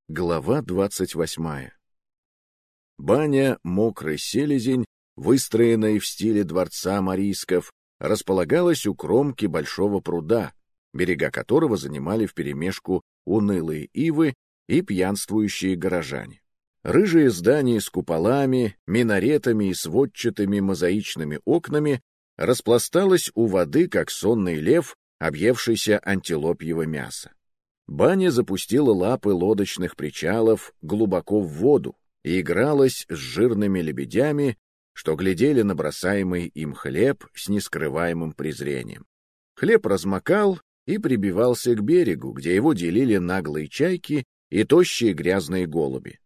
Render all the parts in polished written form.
Глава 28. Баня «Мокрый селезень», выстроенная в стиле дворца Марийсков, располагалась у кромки большого пруда, берега которого занимали вперемешку унылые ивы и пьянствующие горожане. Рыжие здания с куполами, минаретами и сводчатыми мозаичными окнами распласталось у воды, как сонный лев, объевшийся антилопьего мяса. Баня запустила лапы лодочных причалов глубоко в воду и игралась с жирными лебедями, что глядели на бросаемый им хлеб с нескрываемым презрением. Хлеб размокал и прибивался к берегу, где его делили наглые чайки и тощие грязные голуби.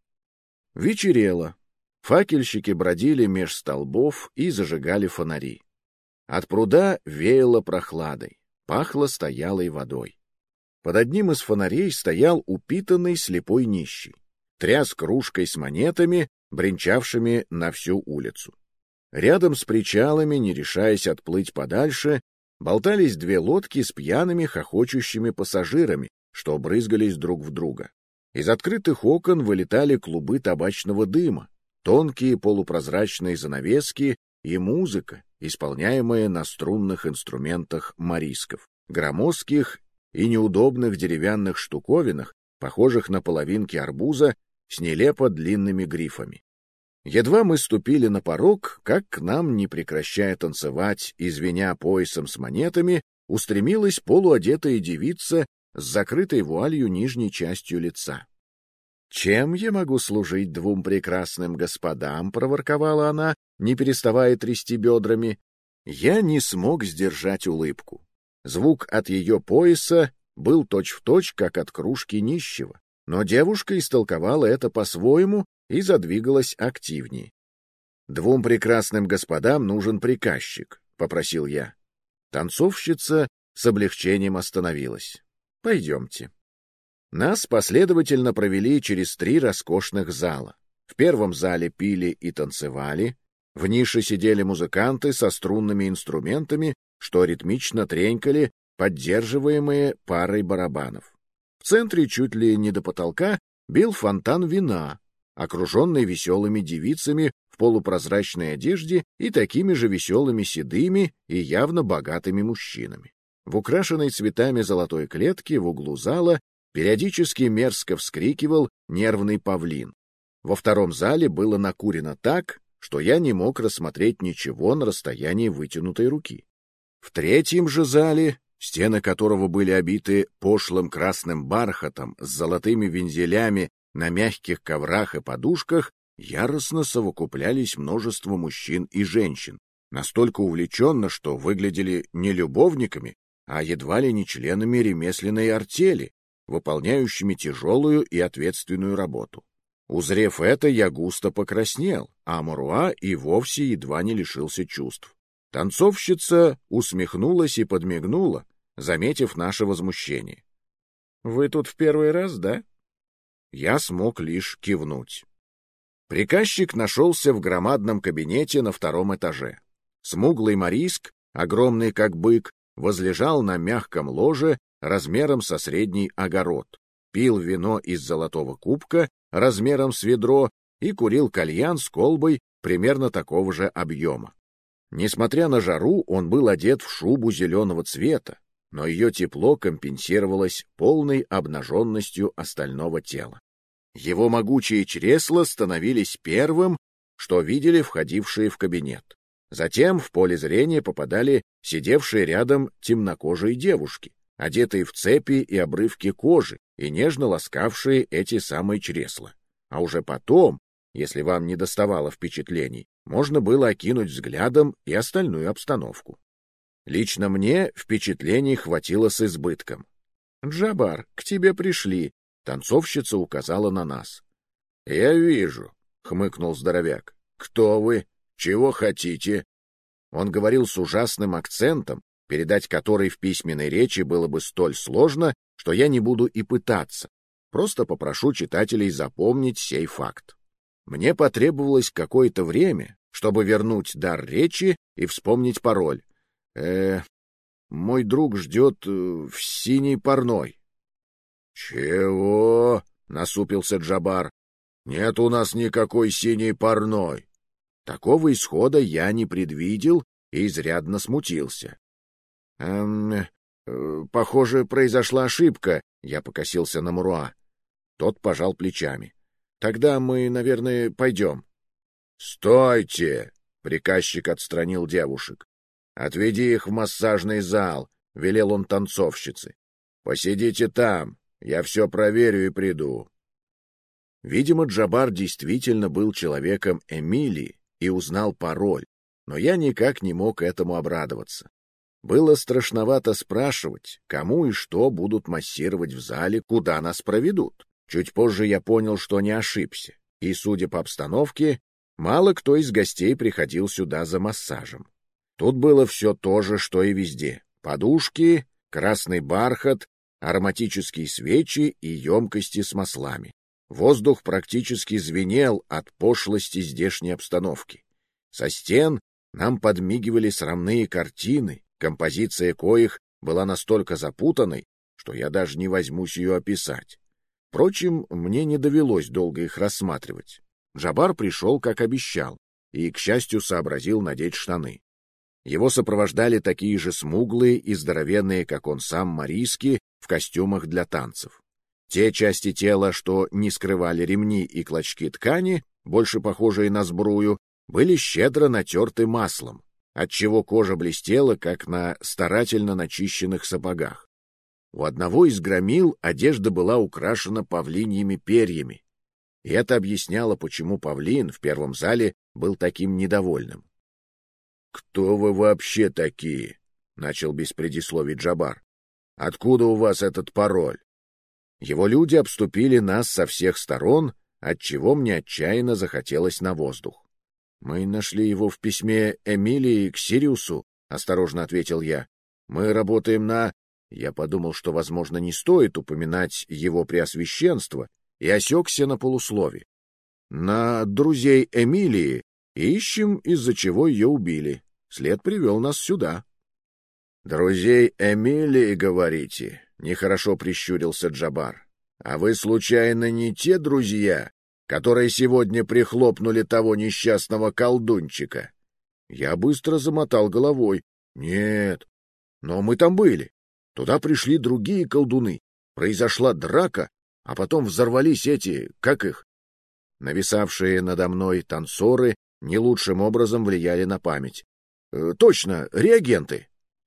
Вечерело. Факельщики бродили меж столбов и зажигали фонари. От пруда веяло прохладой, пахло стоялой водой. Под одним из фонарей стоял упитанный слепой нищий, тряс кружкой с монетами, бренчавшими на всю улицу. Рядом с причалами, не решаясь отплыть подальше, болтались две лодки с пьяными хохочущими пассажирами, что брызгались друг в друга. Из открытых окон вылетали клубы табачного дыма, тонкие полупрозрачные занавески и музыка, исполняемая на струнных инструментах марийсков, громоздких и неудобных деревянных штуковинах, похожих на половинки арбуза с нелепо длинными грифами. Едва мы ступили на порог, как к нам, не прекращая танцевать и звеня поясом с монетами, устремилась полуодетая девица с закрытой вуалью нижней частью лица. «Чем я могу служить двум прекрасным господам?» — проворковала она, не переставая трясти бедрами. Я не смог сдержать улыбку. Звук от ее пояса был точь-в-точь, как от кружки нищего, но девушка истолковала это по-своему и задвигалась активнее. «Двум прекрасным господам нужен приказчик», — попросил я. Танцовщица с облегчением остановилась. «Пойдемте». Нас последовательно провели через 3 роскошных зала. В первом зале пили и танцевали, в нише сидели музыканты со струнными инструментами, что ритмично тренькали, поддерживаемые парой барабанов. В центре, чуть ли не до потолка, бил фонтан вина, окруженный веселыми девицами в полупрозрачной одежде и такими же веселыми седыми и явно богатыми мужчинами. В украшенной цветами золотой клетке в углу зала периодически мерзко вскрикивал нервный павлин. Во втором зале было накурено так, что я не мог рассмотреть ничего на расстоянии вытянутой руки. В третьем же зале, стены которого были обиты пошлым красным бархатом с золотыми вензелями на мягких коврах и подушках, яростно совокуплялись множество мужчин и женщин, настолько увлеченно, что выглядели не любовниками, а едва ли не членами ремесленной артели, выполняющими тяжелую и ответственную работу. Узрев это, я густо покраснел, а Маруа и вовсе едва не лишился чувств. Танцовщица усмехнулась и подмигнула, заметив наше возмущение. — Вы тут в первый раз, да? Я смог лишь кивнуть. Приказчик нашелся в громадном кабинете на 2-м этаже. Смуглый марийск, огромный как бык, возлежал на мягком ложе размером со средний огород, пил вино из золотого кубка размером с ведро и курил кальян с колбой примерно такого же объема. Несмотря на жару, он был одет в шубу зеленого цвета, но ее тепло компенсировалось полной обнаженностью остального тела. Его могучие чресла становились первым, что видели входившие в кабинет. Затем в поле зрения попадали сидевшие рядом темнокожие девушки, одетые в цепи и обрывки кожи и нежно ласкавшие эти самые чресла. А уже потом, если вам не доставало впечатлений, можно было окинуть взглядом и остальную обстановку. Лично мне впечатлений хватило с избытком. «Джабар, к тебе пришли», — танцовщица указала на нас. «Я вижу», — хмыкнул здоровяк. «Кто вы? Чего хотите?» Он говорил с ужасным акцентом, передать который в письменной речи было бы столь сложно, что я не буду и пытаться. Просто попрошу читателей запомнить сей факт. Мне потребовалось какое-то время, чтобы вернуть дар речи и вспомнить пароль. Мой друг ждет в синей парной. — Чего? — насупился Джабар. Нет у нас никакой синей парной. Такого исхода я не предвидел и изрядно смутился. Похоже, произошла ошибка, я покосился на Муруа. Тот пожал плечами. Тогда мы, наверное, пойдем. Стойте! Приказчик отстранил девушек. Отведи их в массажный зал, велел он танцовщице. Посидите там, я все проверю и приду. Видимо, Джабар действительно был человеком Эмилии и узнал пароль, но я никак не мог этому обрадоваться. Было страшновато спрашивать, кому и что будут массировать в зале, куда нас проведут. Чуть позже я понял, что не ошибся, и, судя по обстановке, мало кто из гостей приходил сюда за массажем. Тут было все то же, что и везде. Подушки, красный бархат, ароматические свечи и емкости с маслами. Воздух практически звенел от пошлости здешней обстановки. Со стен нам подмигивали срамные картины, композиция коих была настолько запутанной, что я даже не возьмусь ее описать. Впрочем, мне не довелось долго их рассматривать. Джабар пришел, как обещал, и, к счастью, сообразил надеть штаны. Его сопровождали такие же смуглые и здоровенные, как он сам, марийски в костюмах для танцев. Те части тела, что не скрывали ремни и клочки ткани, больше похожие на сбрую, были щедро натерты маслом, отчего кожа блестела, как на старательно начищенных сапогах. У одного из громил одежда была украшена павлиньими перьями, и это объясняло, почему павлин в первом зале был таким недовольным. — Кто вы вообще такие? — начал без предисловий Джабар. — Откуда у вас этот пароль? Его люди обступили нас со всех сторон, отчего мне отчаянно захотелось на воздух. — Мы нашли его в письме Эмилии к Сириусу, — осторожно ответил я. — Мы работаем на... Я подумал, что, возможно, не стоит упоминать его преосвященство, и осекся на полуслове. На друзей Эмилии ищем, из-за чего ее убили. След привел нас сюда. — Друзей Эмилии, говорите? — нехорошо прищурился Джабар. — А вы, случайно, не те друзья, которые сегодня прихлопнули того несчастного колдунчика? Я быстро замотал головой. — Нет, но мы там были. Туда пришли другие колдуны. Произошла драка, а потом взорвались эти, как их? Нависавшие надо мной танцоры не лучшим образом влияли на память. Точно, реагенты.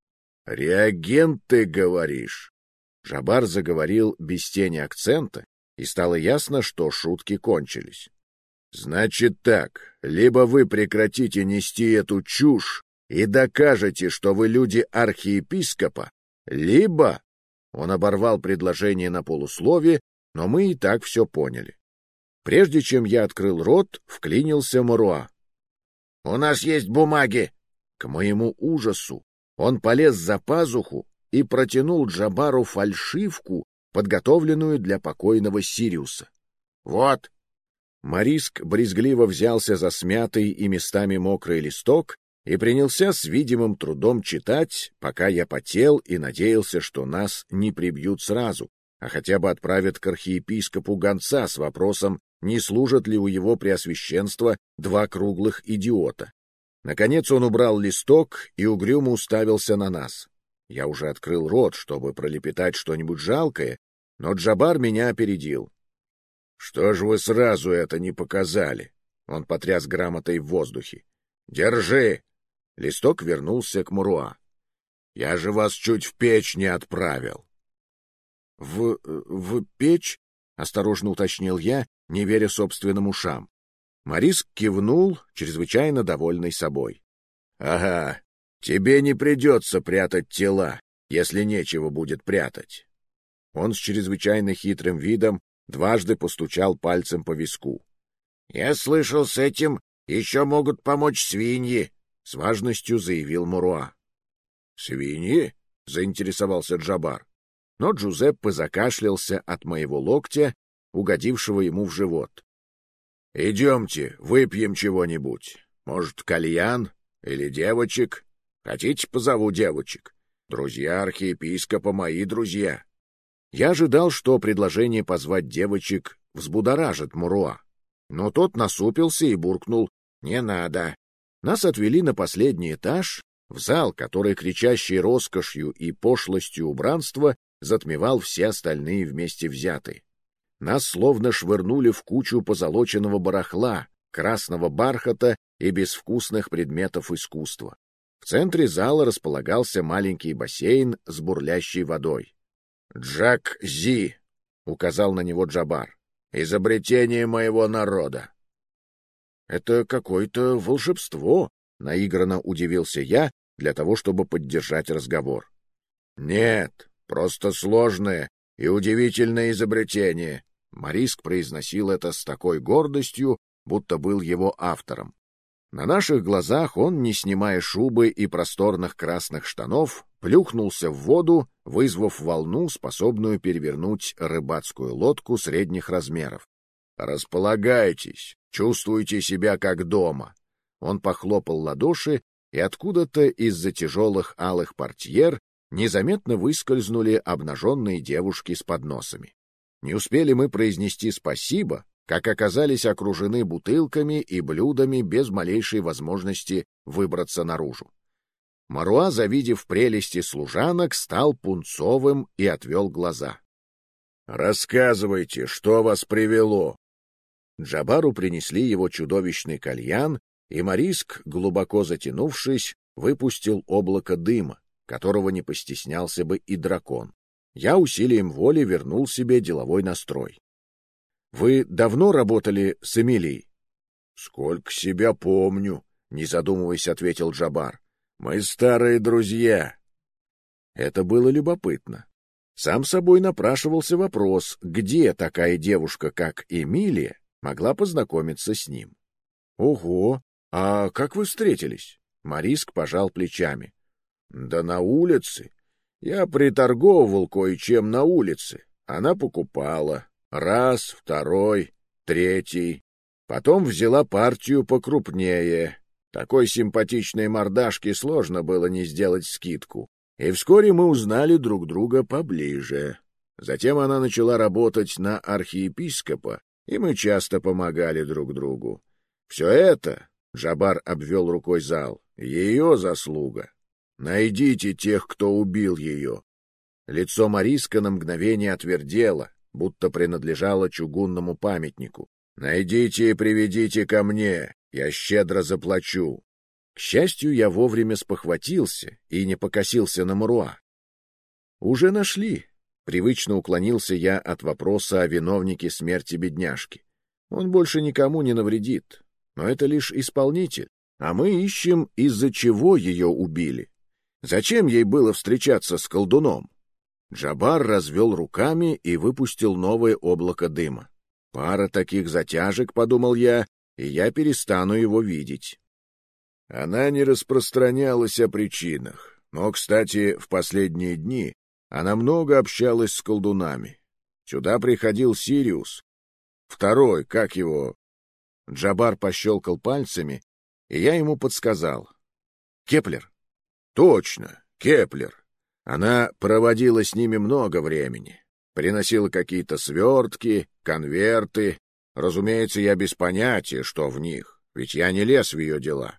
Реагенты, говоришь? Джабар заговорил без тени акцента, и стало ясно, что шутки кончились. Значит так, либо вы прекратите нести эту чушь и докажете, что вы люди архиепископа, либо... Он оборвал предложение на полуслове, но мы и так все поняли. Прежде чем я открыл рот, вклинился Муруа. — У нас есть бумаги! К моему ужасу он полез за пазуху и протянул Джабару фальшивку, подготовленную для покойного Сириуса. — Вот! Мариск брезгливо взялся за смятый и местами мокрый листок и принялся с видимым трудом читать, пока я потел и надеялся, что нас не прибьют сразу, а хотя бы отправят к архиепископу гонца с вопросом, не служат ли у его преосвященства два круглых идиота. Наконец он убрал листок и угрюмо уставился на нас. Я уже открыл рот, чтобы пролепетать что-нибудь жалкое, но Джабар меня опередил. — Что ж вы сразу это не показали? Он потряс грамотой в воздухе. — Держи! Листок вернулся к Муруа. — Я же вас чуть в печь не отправил. — В печь? — осторожно уточнил я, не веря собственным ушам. Мариск кивнул, чрезвычайно довольный собой. — Ага, тебе не придется прятать тела, если нечего будет прятать. Он с чрезвычайно хитрым видом дважды постучал пальцем по виску. — Я слышал, с этим еще могут помочь свиньи, — с важностью заявил Муруа. — Свиньи? — заинтересовался Джабар. Но Джузеппе закашлялся от моего локтя, угодившего ему в живот. — Идемте, выпьем чего-нибудь. Может, кальян или девочек? Хотите, позову девочек? Друзья архиепископа — мои друзья. Я ожидал, что предложение позвать девочек взбудоражит Муруа. Но тот насупился и буркнул: «Не надо». Нас отвели на последний этаж, в зал, который кричащей роскошью и пошлостью убранства затмевал все остальные вместе взятые. Нас словно швырнули в кучу позолоченного барахла, красного бархата и безвкусных предметов искусства. В центре зала располагался маленький бассейн с бурлящей водой. «Джак-Зи», — указал на него Джабар, — «изобретение моего народа». «Это какое-то волшебство», — наигранно удивился я, для того, чтобы поддержать разговор. «Нет, просто сложное и удивительное изобретение», — Мариск произносил это с такой гордостью, будто был его автором. На наших глазах он, не снимая шубы и просторных красных штанов, плюхнулся в воду, вызвав волну, способную перевернуть рыбацкую лодку средних размеров. «Располагайтесь, чувствуйте себя как дома». Он похлопал ладоши, и откуда-то из-за тяжелых алых портьер незаметно выскользнули обнаженные девушки с подносами. Не успели мы произнести «спасибо», как оказались окружены бутылками и блюдами без малейшей возможности выбраться наружу. Маруа, завидев прелести служанок, стал пунцовым и отвел глаза. «Рассказывайте, что вас привело?» Джабару принесли его чудовищный кальян, и Мариск, глубоко затянувшись, выпустил облако дыма, которого не постеснялся бы и дракон. Я усилием воли вернул себе деловой настрой. «Вы давно работали с Эмилией?» «Сколько себя помню», — не задумываясь, ответил Джабар. «Мы старые друзья». Это было любопытно. Сам собой напрашивался вопрос, где такая девушка, как Эмилия, могла познакомиться с ним. «Ого! А как вы встретились?» Мариск пожал плечами. «Да на улице. Я приторговывал кое-чем на улице. Она покупала. Раз, второй, третий. Потом взяла партию покрупнее. Такой симпатичной мордашке сложно было не сделать скидку. И вскоре мы узнали друг друга поближе. Затем она начала работать на архиепископа, и мы часто помогали друг другу. Все это, — Джабар обвел рукой зал, — ее заслуга. Найдите тех, кто убил ее». Лицо Мариска на мгновение отвердело, будто принадлежало чугунному памятнику. «Найдите и приведите ко мне, я щедро заплачу». К счастью, я вовремя спохватился и не покосился на Муруа. «Уже нашли», — привычно уклонился я от вопроса о виновнике смерти бедняжки. «Он больше никому не навредит, но это лишь исполнитель, а мы ищем, из-за чего ее убили. Зачем ей было встречаться с колдуном?» Джабар развел руками и выпустил новое облако дыма. «Пара таких затяжек, — подумал я, — и я перестану его видеть». Она не распространялась о причинах, но, кстати, в последние дни она много общалась с колдунами. Сюда приходил Сириус. Второй, как его... Джабар пощелкал пальцами, и я ему подсказал. «Кеплер». «Точно, Кеплер. Она проводила с ними много времени. Приносила какие-то свертки, конверты. Разумеется, я без понятия, что в них, ведь я не лез в ее дела».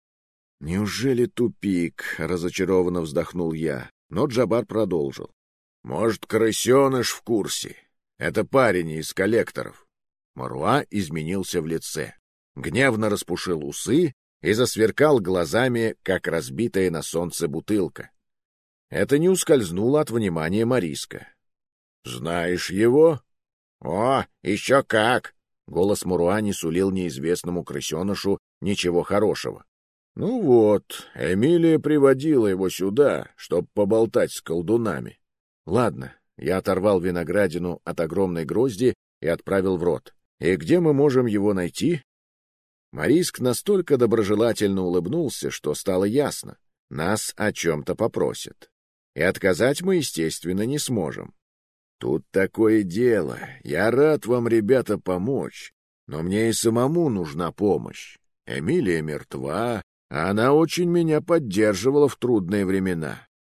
«Неужели тупик?» — разочарованно вздохнул я, но Джабар продолжил. «Может, крысеныш в курсе? Это парень из коллекторов». Маруа изменился в лице, гневно распушил усы и засверкал глазами, как разбитая на солнце бутылка. Это не ускользнуло от внимания Мариска. «Знаешь его?» «О, еще как!» Голос Маруа не сулил неизвестному крысенышу ничего хорошего. «Ну вот, Эмилия приводила его сюда, чтобы поболтать с колдунами». «Ладно», — я оторвал виноградину от огромной грозди и отправил в рот. «И где мы можем его найти?» Мариск настолько доброжелательно улыбнулся, что стало ясно. Нас о чем-то попросят. И отказать мы, естественно, не сможем. «Тут такое дело. Я рад вам, ребята, помочь. Но мне и самому нужна помощь. Эмилия мертва, а она очень меня поддерживала в трудные времена.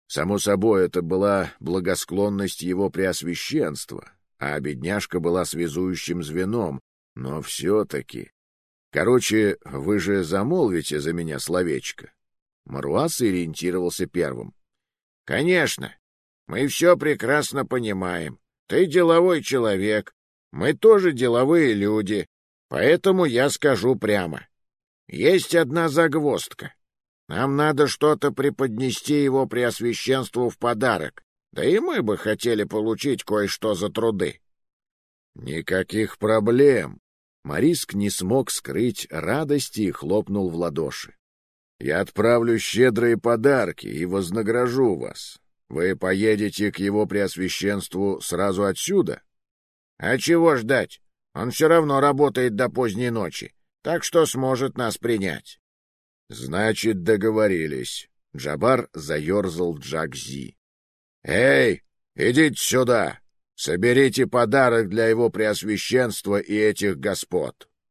Само собой, это была благосклонность его преосвященства, а бедняжка была связующим звеном, но все-таки... Короче, вы же замолвите за меня словечко. Маруа сориентировался первым. — Конечно. Мы все прекрасно понимаем. Ты деловой человек. Мы тоже деловые люди. Поэтому я скажу прямо. Есть одна загвоздка. Нам надо что-то преподнести его преосвященству в подарок. Да и мы бы хотели получить кое-что за труды. — Никаких проблем. Мариск не смог скрыть радости и хлопнул в ладоши. — Я отправлю щедрые подарки и вознагражу вас. Вы поедете к его преосвященству сразу отсюда? — А чего ждать? Он все равно работает до поздней ночи, так что сможет нас принять. — Значит, договорились. Джабар заерзал Джагзи. — Эй, идите сюда! Соберите подарок для его преосвященства и этих господ.